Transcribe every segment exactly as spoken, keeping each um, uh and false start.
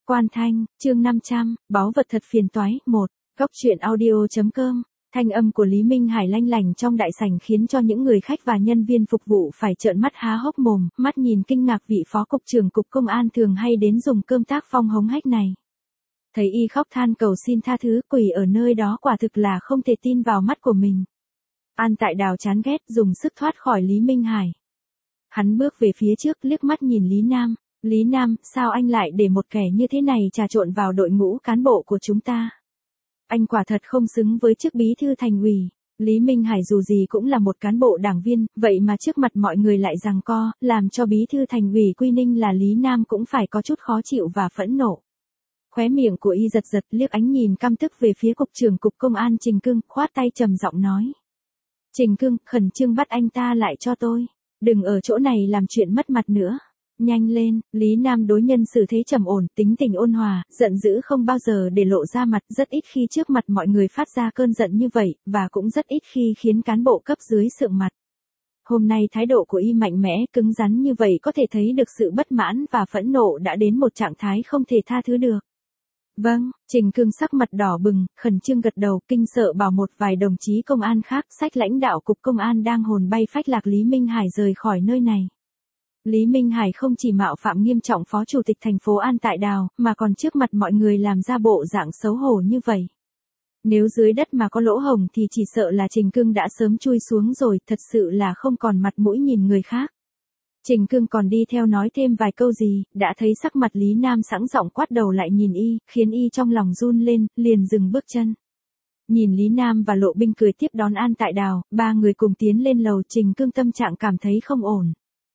Quan Thanh, chương năm trăm, báu vật thật phiền toái, một. Góc truyện audio.com. Thanh âm của Lý Minh Hải lanh lảnh trong đại sảnh khiến cho những người khách và nhân viên phục vụ phải trợn mắt há hốc mồm, mắt nhìn kinh ngạc vị phó cục trưởng cục công an thường hay đến dùng cơm tác phong hống hách này. Thấy y khóc than cầu xin tha thứ, quỳ ở nơi đó quả thực là không thể tin vào mắt của mình. An Tại Đào chán ghét dùng sức thoát khỏi Lý Minh Hải. Hắn bước về phía trước liếc mắt nhìn Lý Nam. Lý Nam, sao anh lại để một kẻ như thế này trà trộn vào đội ngũ cán bộ của chúng ta? Anh quả thật không xứng với chức bí thư thành ủy. Lý Minh Hải dù gì cũng là một cán bộ đảng viên, vậy mà trước mặt mọi người lại giằng co, làm cho bí thư thành ủy Quy Ninh là Lý Nam cũng phải có chút khó chịu và phẫn nộ. Khóe miệng của y giật giật liếc ánh nhìn căm tức về phía cục trưởng cục công an Trình Cương, khoát tay trầm giọng nói. Trình Cương, khẩn trương bắt anh ta lại cho tôi. Đừng ở chỗ này làm chuyện mất mặt nữa. Nhanh lên, Lý Nam đối nhân xử thế trầm ổn, tính tình ôn hòa, giận dữ không bao giờ để lộ ra mặt, rất ít khi trước mặt mọi người phát ra cơn giận như vậy, và cũng rất ít khi khiến cán bộ cấp dưới sượng mặt. Hôm nay thái độ của y mạnh mẽ, cứng rắn như vậy có thể thấy được sự bất mãn và phẫn nộ đã đến một trạng thái không thể tha thứ được. Vâng, Trình Cương sắc mặt đỏ bừng, khẩn trương gật đầu, kinh sợ bảo một vài đồng chí công an khác xách lãnh đạo cục công an đang hồn bay phách lạc Lý Minh Hải rời khỏi nơi này. Lý Minh Hải không chỉ mạo phạm nghiêm trọng phó chủ tịch thành phố An Tại Đào, mà còn trước mặt mọi người làm ra bộ dạng xấu hổ như vậy. Nếu dưới đất mà có lỗ hổng thì chỉ sợ là Trình Cương đã sớm chui xuống rồi, thật sự là không còn mặt mũi nhìn người khác. Trình Cương còn đi theo nói thêm vài câu gì, đã thấy sắc mặt Lý Nam sẵn giọng quát đầu lại nhìn y, khiến y trong lòng run lên, liền dừng bước chân. Nhìn Lý Nam và Lộ Binh cười tiếp đón An Tại Đào, ba người cùng tiến lên lầu, Trình Cương tâm trạng cảm thấy không ổn.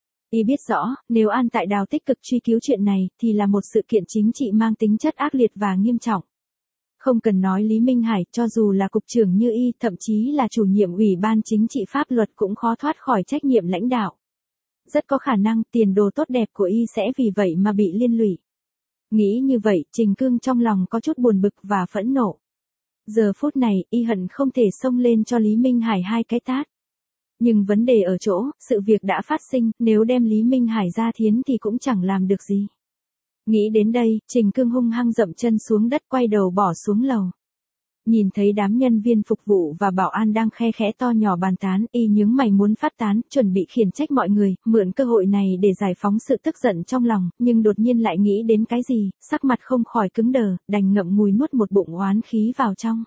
Y biết rõ, nếu An Tại Đào tích cực truy cứu chuyện này, thì là một sự kiện chính trị mang tính chất ác liệt và nghiêm trọng. Không cần nói Lý Minh Hải, cho dù là cục trưởng như y, thậm chí là chủ nhiệm ủy ban chính trị pháp luật cũng khó thoát khỏi trách nhiệm lãnh đạo. Rất có khả năng tiền đồ tốt đẹp của y sẽ vì vậy mà bị liên lụy. Nghĩ như vậy, Trình Cương trong lòng có chút buồn bực và phẫn nộ. Giờ phút này, y hận không thể xông lên cho Lý Minh Hải hai cái tát. Nhưng vấn đề ở chỗ, sự việc đã phát sinh, nếu đem Lý Minh Hải ra thiến thì cũng chẳng làm được gì. Nghĩ đến đây, Trình Cương hung hăng dậm chân xuống đất quay đầu bỏ xuống lầu. Nhìn thấy đám nhân viên phục vụ và bảo an đang khe khẽ to nhỏ bàn tán, y nhướng mày muốn phát tán, chuẩn bị khiển trách mọi người, mượn cơ hội này để giải phóng sự tức giận trong lòng, nhưng đột nhiên lại nghĩ đến cái gì, sắc mặt không khỏi cứng đờ, đành ngậm ngùi nuốt một bụng oán khí vào trong.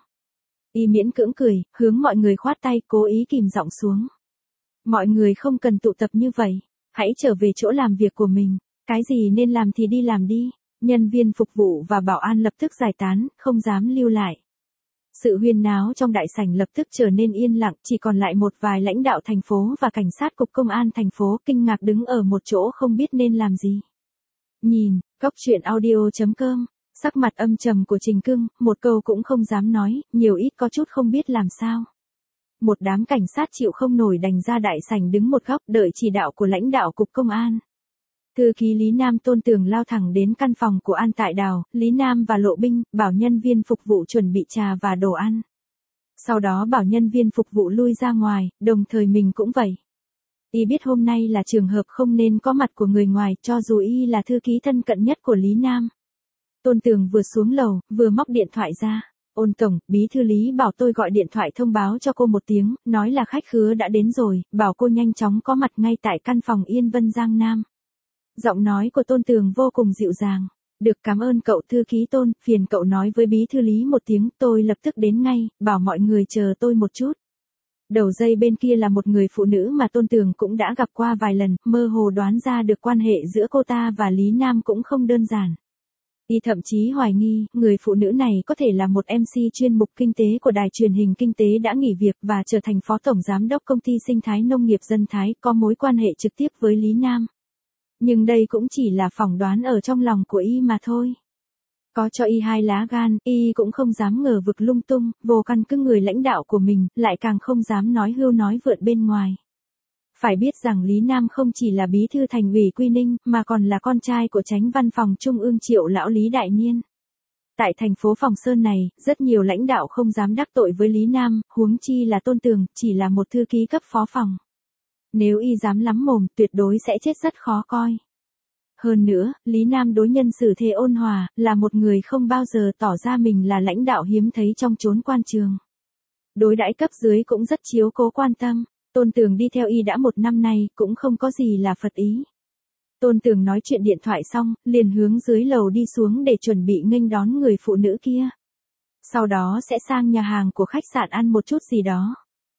Y miễn cưỡng cười, hướng mọi người khoát tay, cố ý kìm giọng xuống. Mọi người không cần tụ tập như vậy, hãy trở về chỗ làm việc của mình, cái gì nên làm thì đi làm đi. Nhân viên phục vụ và bảo an lập tức giải tán, không dám lưu lại. Sự huyên náo trong đại sảnh lập tức trở nên yên lặng, chỉ còn lại một vài lãnh đạo thành phố và cảnh sát cục công an thành phố kinh ngạc đứng ở một chỗ không biết nên làm gì. Nhìn, góc truyện audio.com, sắc mặt âm trầm của Trình Cương, một câu cũng không dám nói, nhiều ít có chút không biết làm sao. Một đám cảnh sát chịu không nổi đành ra đại sảnh đứng một góc đợi chỉ đạo của lãnh đạo cục công an. Thư ký Lý Nam Tôn Tường lao thẳng đến căn phòng của An Tại Đào, Lý Nam và Lộ Binh, bảo nhân viên phục vụ chuẩn bị trà và đồ ăn. Sau đó bảo nhân viên phục vụ lui ra ngoài, đồng thời mình cũng vậy. Y biết hôm nay là trường hợp không nên có mặt của người ngoài, cho dù y là thư ký thân cận nhất của Lý Nam. Tôn Tường vừa xuống lầu, vừa móc điện thoại ra. Ôn tổng, bí thư Lý bảo tôi gọi điện thoại thông báo cho cô một tiếng, nói là khách khứa đã đến rồi, bảo cô nhanh chóng có mặt ngay tại căn phòng Yên Vân Giang Nam. Giọng nói của Tôn Tường vô cùng dịu dàng. Được, cảm ơn cậu thư ký Tôn, phiền cậu nói với bí thư Lý một tiếng, tôi lập tức đến ngay, bảo mọi người chờ tôi một chút. Đầu dây bên kia là một người phụ nữ mà Tôn Tường cũng đã gặp qua vài lần, mơ hồ đoán ra được quan hệ giữa cô ta và Lý Nam cũng không đơn giản. Y thậm chí hoài nghi, người phụ nữ này có thể là một em xê chuyên mục kinh tế của đài truyền hình kinh tế đã nghỉ việc và trở thành phó tổng giám đốc công ty sinh thái nông nghiệp Dân Thái, có mối quan hệ trực tiếp với Lý Nam. Nhưng đây cũng chỉ là phỏng đoán ở trong lòng của y mà thôi. Có cho y hai lá gan, y cũng không dám ngờ vực lung tung, vô căn cứ người lãnh đạo của mình, lại càng không dám nói hưu nói vượn bên ngoài. Phải biết rằng Lý Nam không chỉ là bí thư thành ủy Quy Ninh, mà còn là con trai của chánh văn phòng Trung ương Triệu lão Lý Đại Niên. Tại thành phố Phòng Sơn này, rất nhiều lãnh đạo không dám đắc tội với Lý Nam, huống chi là Tôn Tường, chỉ là một thư ký cấp phó phòng. Nếu y dám lắm mồm, tuyệt đối sẽ chết rất khó coi. Hơn nữa, Lý Nam đối nhân xử thế ôn hòa, là một người không bao giờ tỏ ra mình là lãnh đạo hiếm thấy trong chốn quan trường. Đối đãi cấp dưới cũng rất chiếu cố quan tâm. Tôn Tường đi theo y đã một năm nay, cũng không có gì là phật ý. Tôn Tường nói chuyện điện thoại xong, liền hướng dưới lầu đi xuống để chuẩn bị nghênh đón người phụ nữ kia. Sau đó sẽ sang nhà hàng của khách sạn ăn một chút gì đó.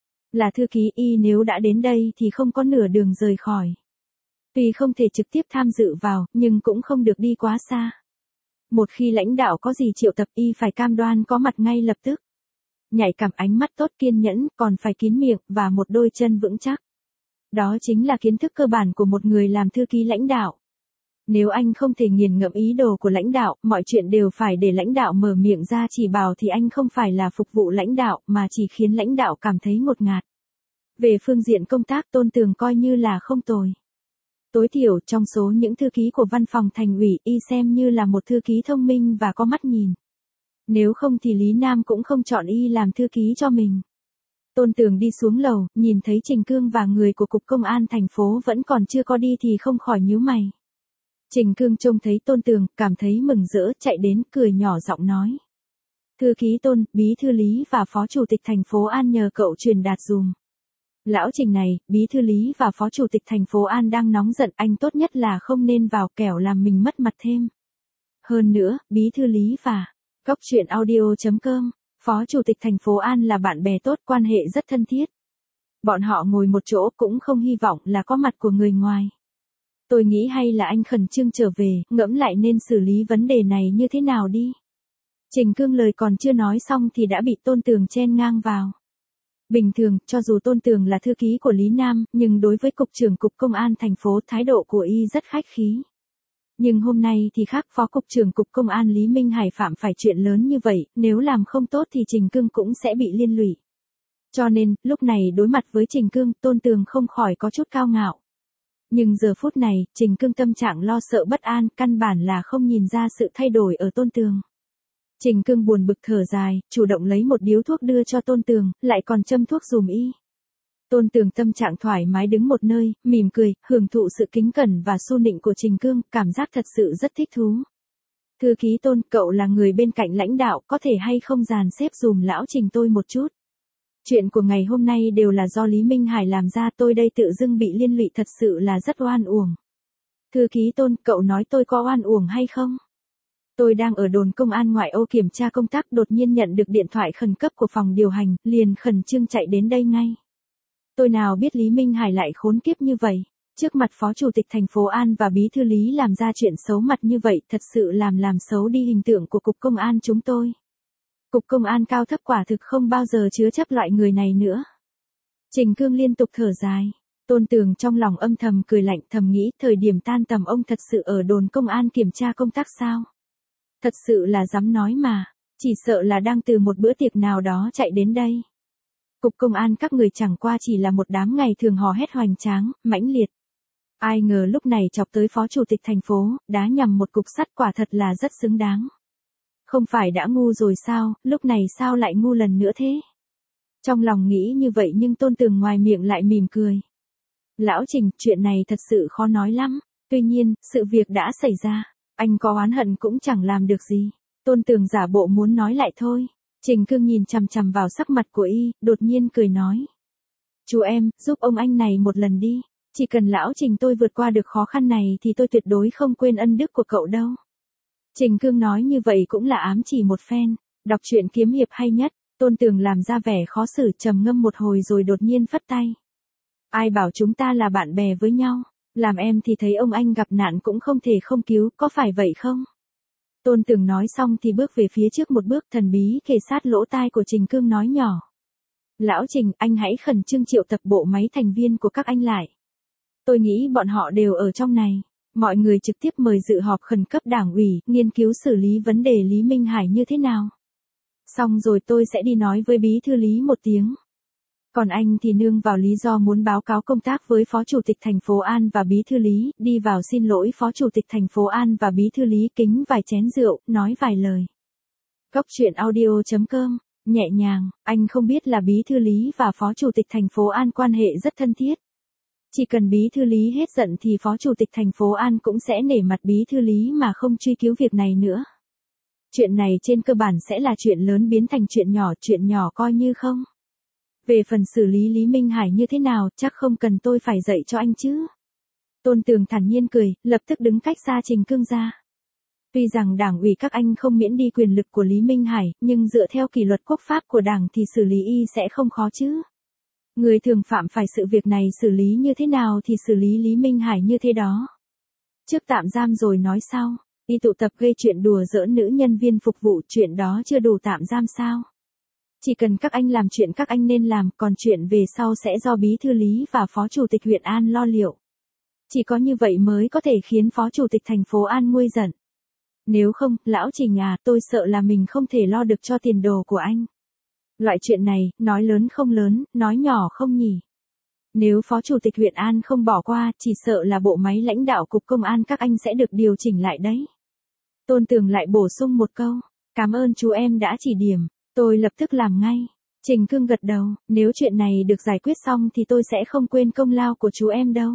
Là thư ký y nếu đã đến đây thì không có nửa đường rời khỏi. Tuy không thể trực tiếp tham dự vào, nhưng cũng không được đi quá xa. Một khi lãnh đạo có gì triệu tập y phải cam đoan có mặt ngay lập tức. Nhạy cảm, ánh mắt tốt, kiên nhẫn, còn phải kín miệng, và một đôi chân vững chắc. Đó chính là kiến thức cơ bản của một người làm thư ký lãnh đạo. Nếu anh không thể nghiền ngẫm ý đồ của lãnh đạo, mọi chuyện đều phải để lãnh đạo mở miệng ra chỉ bảo thì anh không phải là phục vụ lãnh đạo, mà chỉ khiến lãnh đạo cảm thấy ngột ngạt. Về phương diện công tác, Tôn Tường coi như là không tồi. Tối thiểu trong số những thư ký của văn phòng thành ủy, y xem như là một thư ký thông minh và có mắt nhìn. Nếu không thì Lý Nam cũng không chọn y làm thư ký cho mình. Tôn Tường đi xuống lầu, nhìn thấy Trình Cương và người của Cục Công an thành phố vẫn còn chưa có đi thì không khỏi nhíu mày. Trình Cương trông thấy Tôn Tường, cảm thấy mừng rỡ, chạy đến, cười nhỏ giọng nói. Thư ký Tôn, bí thư Lý và phó chủ tịch thành phố An nhờ cậu truyền đạt dùm. Lão Trình này, bí thư Lý và phó chủ tịch thành phố An đang nóng giận, anh tốt nhất là không nên vào kẻo làm mình mất mặt thêm. Hơn nữa, bí thư Lý và Cóc truyện audio chấm com, phó chủ tịch thành phố An là bạn bè tốt, quan hệ rất thân thiết. Bọn họ ngồi một chỗ cũng không hy vọng là có mặt của người ngoài. Tôi nghĩ hay là anh khẩn trương trở về, ngẫm lại nên xử lý vấn đề này như thế nào đi. Trình Cương lời còn chưa nói xong thì đã bị Tôn Tường chen ngang vào. Bình thường, cho dù Tôn Tường là thư ký của Lý Nam, nhưng đối với Cục trưởng Cục Công an thành phố, thái độ của y rất khách khí. Nhưng hôm nay thì khác, Phó Cục trưởng Cục Công an Lý Minh Hải phạm phải chuyện lớn như vậy, nếu làm không tốt thì Trình Cương cũng sẽ bị liên lụy. Cho nên, lúc này đối mặt với Trình Cương, Tôn Tường không khỏi có chút cao ngạo. Nhưng giờ phút này, Trình Cương tâm trạng lo sợ bất an, căn bản là không nhìn ra sự thay đổi ở Tôn Tường. Trình Cương buồn bực thở dài, chủ động lấy một điếu thuốc đưa cho Tôn Tường, lại còn châm thuốc dùm y. Tôn Tường tâm trạng thoải mái đứng một nơi, mỉm cười, hưởng thụ sự kính cẩn và su nịnh của Trình Cương, cảm giác thật sự rất thích thú. Thư ký Tôn, cậu là người bên cạnh lãnh đạo, có thể hay không dàn xếp dùm lão Trình tôi một chút. Chuyện của ngày hôm nay đều là do Lý Minh Hải làm ra, tôi đây tự dưng bị liên lụy thật sự là rất oan uổng. Thư ký Tôn, cậu nói tôi có oan uổng hay không? Tôi đang ở đồn công an ngoại ô kiểm tra công tác, đột nhiên nhận được điện thoại khẩn cấp của phòng điều hành, liền khẩn trương chạy đến đây ngay. Tôi nào biết Lý Minh Hải lại khốn kiếp như vậy, trước mặt phó chủ tịch thành phố An và bí thư Lý làm ra chuyện xấu mặt như vậy, thật sự làm làm xấu đi hình tượng của Cục Công an chúng tôi. Cục Công an cao thấp quả thực không bao giờ chứa chấp loại người này nữa. Trình Cương liên tục thở dài. Tôn Tường trong lòng âm thầm cười lạnh, thầm nghĩ thời điểm tan tầm ông thật sự ở đồn công an kiểm tra công tác sao? Thật sự là dám nói mà, chỉ sợ là đang từ một bữa tiệc nào đó chạy đến đây. Cục Công an các người chẳng qua chỉ là một đám ngày thường hò hét hoành tráng, mãnh liệt. Ai ngờ lúc này chọc tới phó chủ tịch thành phố, đá nhằm một cục sắt, quả thật là rất xứng đáng. Không phải đã ngu rồi sao, lúc này sao lại ngu lần nữa thế? Trong lòng nghĩ như vậy nhưng Tôn Tường ngoài miệng lại mỉm cười. Lão Trình, chuyện này thật sự khó nói lắm, tuy nhiên, sự việc đã xảy ra, anh có oán hận cũng chẳng làm được gì. Tôn Tường giả bộ muốn nói lại thôi. Trình Cương nhìn chằm chằm vào sắc mặt của y, đột nhiên cười nói. Chú em, giúp ông anh này một lần đi, chỉ cần lão Trình tôi vượt qua được khó khăn này thì tôi tuyệt đối không quên ân đức của cậu đâu. Trình Cương nói như vậy cũng là ám chỉ một phen, đọc truyện kiếm hiệp hay nhất. Tôn Tường làm ra vẻ khó xử, trầm ngâm một hồi rồi đột nhiên phất tay. Ai bảo chúng ta là bạn bè với nhau, làm em thì thấy ông anh gặp nạn cũng không thể không cứu, có phải vậy không? Tôn Tường nói xong thì bước về phía trước một bước, thần bí kề sát lỗ tai của Trình Cương nói nhỏ. Lão Trình, anh hãy khẩn trương triệu tập bộ máy thành viên của các anh lại. Tôi nghĩ bọn họ đều ở trong này. Mọi người trực tiếp mời dự họp khẩn cấp đảng ủy, nghiên cứu xử lý vấn đề Lý Minh Hải như thế nào. Xong rồi tôi sẽ đi nói với bí thư Lý một tiếng. Còn anh thì nương vào lý do muốn báo cáo công tác với phó chủ tịch thành phố An và bí thư Lý, đi vào xin lỗi phó chủ tịch thành phố An và bí thư Lý, kính vài chén rượu, nói vài lời. Cóc truyện audio chấm com, nhẹ nhàng, anh không biết là bí thư Lý và phó chủ tịch thành phố An quan hệ rất thân thiết. Chỉ cần bí thư Lý hết giận thì phó chủ tịch thành phố An cũng sẽ nể mặt bí thư Lý mà không truy cứu việc này nữa. Chuyện này trên cơ bản sẽ là chuyện lớn biến thành chuyện nhỏ, chuyện nhỏ coi như không. Về phần xử lý Lý Minh Hải như thế nào, chắc không cần tôi phải dạy cho anh chứ. Tôn Tường thản nhiên cười, lập tức đứng cách xa Trình Cương ra. Tuy rằng đảng ủy các anh không miễn đi quyền lực của Lý Minh Hải, nhưng dựa theo kỷ luật quốc pháp của đảng thì xử lý y sẽ không khó chứ. Người thường phạm phải sự việc này xử lý như thế nào thì xử lý Lý Minh Hải như thế đó. Trước tạm giam rồi nói sau, y tụ tập gây chuyện đùa giỡn nữ nhân viên phục vụ, chuyện đó chưa đủ tạm giam sao? Chỉ cần các anh làm chuyện các anh nên làm, còn chuyện về sau sẽ do bí thư Lý và phó chủ tịch huyện An lo liệu. Chỉ có như vậy mới có thể khiến phó chủ tịch thành phố An nguôi giận. Nếu không, lão Trình à, tôi sợ là mình không thể lo được cho tiền đồ của anh. Loại chuyện này, nói lớn không lớn, nói nhỏ không nhỉ. Nếu phó chủ tịch huyện An không bỏ qua, chỉ sợ là bộ máy lãnh đạo cục công an các anh sẽ được điều chỉnh lại đấy. Tôn Tường lại bổ sung một câu, cảm ơn chú em đã chỉ điểm, tôi lập tức làm ngay. Trình Cương gật đầu, nếu chuyện này được giải quyết xong thì tôi sẽ không quên công lao của chú em đâu.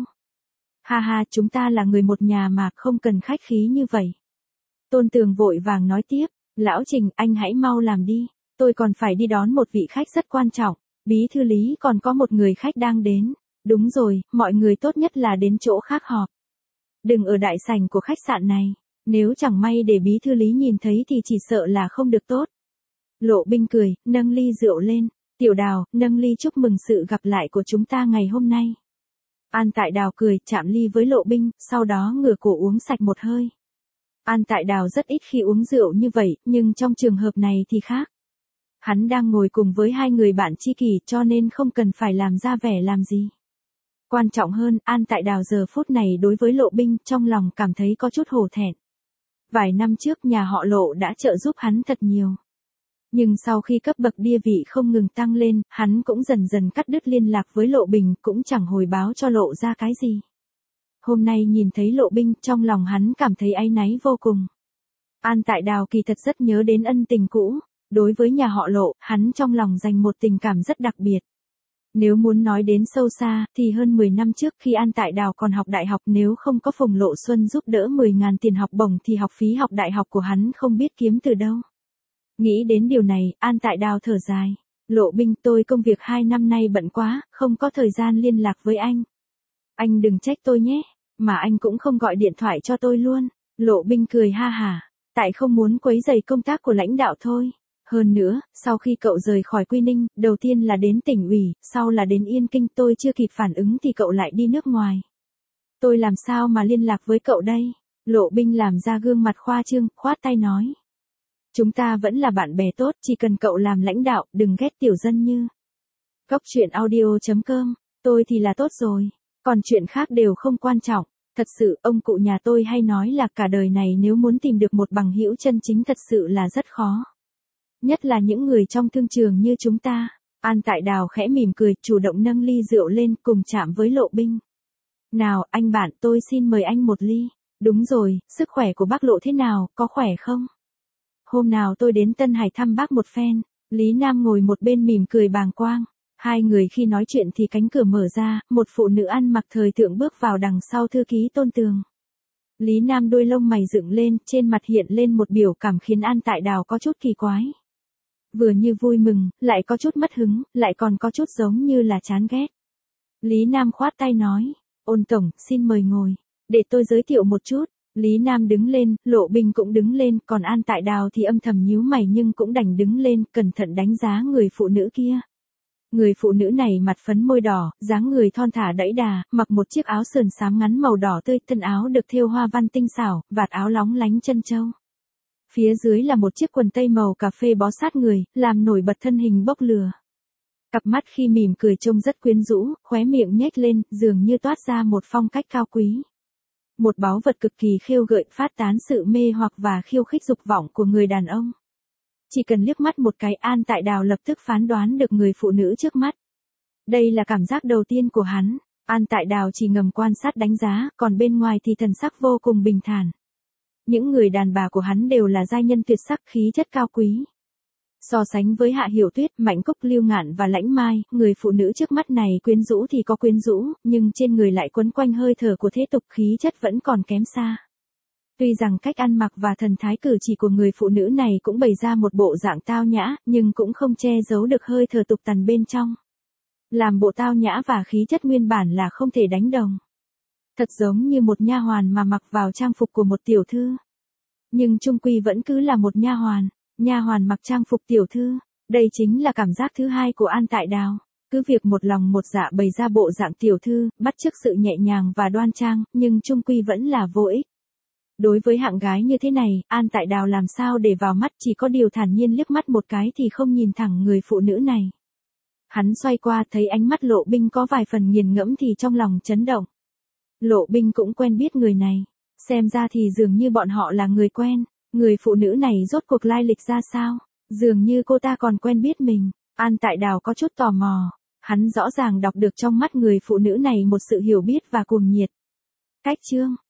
Ha ha, chúng ta là người một nhà mà, không cần khách khí như vậy. Tôn Tường vội vàng nói tiếp, lão Trình, anh hãy mau làm đi, tôi còn phải đi đón một vị khách rất quan trọng, bí thư Lý còn có một người khách đang đến. Đúng rồi, mọi người tốt nhất là đến chỗ khác họp. Đừng ở đại sảnh của khách sạn này, nếu chẳng may để bí thư Lý nhìn thấy thì chỉ sợ là không được tốt. Lộ Binh cười, nâng ly rượu lên, Tiểu Đào, nâng ly chúc mừng sự gặp lại của chúng ta ngày hôm nay. An Tại Đào cười, chạm ly với Lộ Binh, sau đó ngửa cổ uống sạch một hơi. An Tại Đào rất ít khi uống rượu như vậy, nhưng trong trường hợp này thì khác. Hắn đang ngồi cùng với hai người bạn tri kỷ cho nên không cần phải làm ra vẻ làm gì. Quan trọng hơn, An Tại Đào giờ phút này đối với Lộ Binh trong lòng cảm thấy có chút hổ thẹn. Vài năm trước nhà họ Lộ đã trợ giúp hắn thật nhiều. Nhưng sau khi cấp bậc địa vị không ngừng tăng lên, hắn cũng dần dần cắt đứt liên lạc với Lộ Bình, cũng chẳng hồi báo cho Lộ ra cái gì. Hôm nay nhìn thấy Lộ Binh, trong lòng hắn cảm thấy áy náy vô cùng. An Tại Đào kỳ thật rất nhớ đến ân tình cũ, đối với nhà họ Lộ, hắn trong lòng dành một tình cảm rất đặc biệt. Nếu muốn nói đến sâu xa, thì hơn mười năm trước khi An Tại Đào còn học đại học, nếu không có Phùng Lộ Xuân giúp đỡ mười ngàn tiền học bổng thì học phí học đại học của hắn không biết kiếm từ đâu. Nghĩ đến điều này, An Tại Đào thở dài. Lộ Binh, tôi công việc hai năm nay bận quá, không có thời gian liên lạc với anh. Anh đừng trách tôi nhé, mà anh cũng không gọi điện thoại cho tôi luôn. Lộ Binh cười ha hả, tại không muốn quấy rầy công tác của lãnh đạo thôi. Hơn nữa, sau khi cậu rời khỏi Quy Ninh, đầu tiên là đến tỉnh ủy, sau là đến Yên Kinh, tôi chưa kịp phản ứng thì cậu lại đi nước ngoài. Tôi làm sao mà liên lạc với cậu đây? Lộ Binh làm ra gương mặt khoa trương, khoát tay nói. Chúng ta vẫn là bạn bè tốt, chỉ cần cậu làm lãnh đạo, đừng ghét tiểu dân như. Góc truyện audio chấm com, tôi thì là tốt rồi, còn chuyện khác đều không quan trọng. Thật sự, ông cụ nhà tôi hay nói là cả đời này nếu muốn tìm được một bằng hữu chân chính thật sự là rất khó. Nhất là những người trong thương trường như chúng ta. An Tại Đào khẽ mỉm cười, chủ động nâng ly rượu lên cùng chạm với Lộ Binh. Nào, anh bạn, tôi xin mời anh một ly. Đúng rồi, sức khỏe của bác Lộ thế nào, có khỏe không? Hôm nào tôi đến Tân Hải thăm bác một phen. Lý Nam ngồi một bên mỉm cười bàng quang. Hai người khi nói chuyện thì cánh cửa mở ra, một phụ nữ ăn mặc thời thượng bước vào đằng sau thư ký Tôn Tường. Lý Nam đôi lông mày dựng lên, trên mặt hiện lên một biểu cảm khiến An Tại Đào có chút kỳ quái. Vừa như vui mừng, lại có chút mất hứng, lại còn có chút giống như là chán ghét. Lý Nam khoát tay nói, Ôn tổng, xin mời ngồi, để tôi giới thiệu một chút. Lý Nam đứng lên, Lộ Binh cũng đứng lên, còn An Tại Đào thì âm thầm nhíu mày nhưng cũng đành đứng lên, cẩn thận đánh giá người phụ nữ kia. Người phụ nữ này mặt phấn môi đỏ, dáng người thon thả đẫy đà, mặc một chiếc áo sườn xám ngắn màu đỏ tươi, thân áo được thêu hoa văn tinh xảo, vạt áo lóng lánh chân châu. Phía dưới là một chiếc quần tây màu cà phê bó sát người, làm nổi bật thân hình bốc lửa. Cặp mắt khi mỉm cười trông rất quyến rũ, khóe miệng nhếch lên, dường như toát ra một phong cách cao quý. Một báu vật cực kỳ khêu gợi, phát tán sự mê hoặc và khiêu khích dục vọng của người đàn ông. Chỉ cần liếc mắt một cái, An Tại Đào lập tức phán đoán được người phụ nữ trước mắt. Đây là cảm giác đầu tiên của hắn. An Tại Đào chỉ ngầm quan sát đánh giá, còn bên ngoài thì thần sắc vô cùng bình thản. Những người đàn bà của hắn đều là giai nhân tuyệt sắc, khí chất cao quý. So sánh với Hạ Hiểu Tuyết, Mạnh Cúc, Lưu Ngạn và Lãnh Mai, người phụ nữ trước mắt này quyến rũ thì có quyến rũ, nhưng trên người lại quấn quanh hơi thở của thế tục, khí chất vẫn còn kém xa. Tuy rằng cách ăn mặc và thần thái cử chỉ của người phụ nữ này cũng bày ra một bộ dạng tao nhã, nhưng cũng không che giấu được hơi thở tục tằn bên trong. Làm bộ tao nhã và khí chất nguyên bản là không thể đánh đồng. Thật giống như một nha hoàn mà mặc vào trang phục của một tiểu thư. Nhưng chung quy vẫn cứ là một nha hoàn, nha hoàn mặc trang phục tiểu thư. Đây chính là cảm giác thứ hai của An Tại Đào. Cứ việc một lòng một dạ bày ra bộ dạng tiểu thư, bắt chước sự nhẹ nhàng và đoan trang, nhưng chung quy vẫn là vô ích. Đối với hạng gái như thế này, An Tại Đào làm sao để vào mắt, chỉ có điều thản nhiên liếc mắt một cái thì không nhìn thẳng người phụ nữ này. Hắn xoay qua thấy ánh mắt Lộ Binh có vài phần nghiền ngẫm thì trong lòng chấn động. Lộ Binh cũng quen biết người này, xem ra thì dường như bọn họ là người quen. Người phụ nữ này rốt cuộc lai lịch ra sao? Dường như cô ta còn quen biết mình. An Tại Đào có chút tò mò. Hắn rõ ràng đọc được trong mắt người phụ nữ này một sự hiểu biết và cuồng nhiệt. Cách chương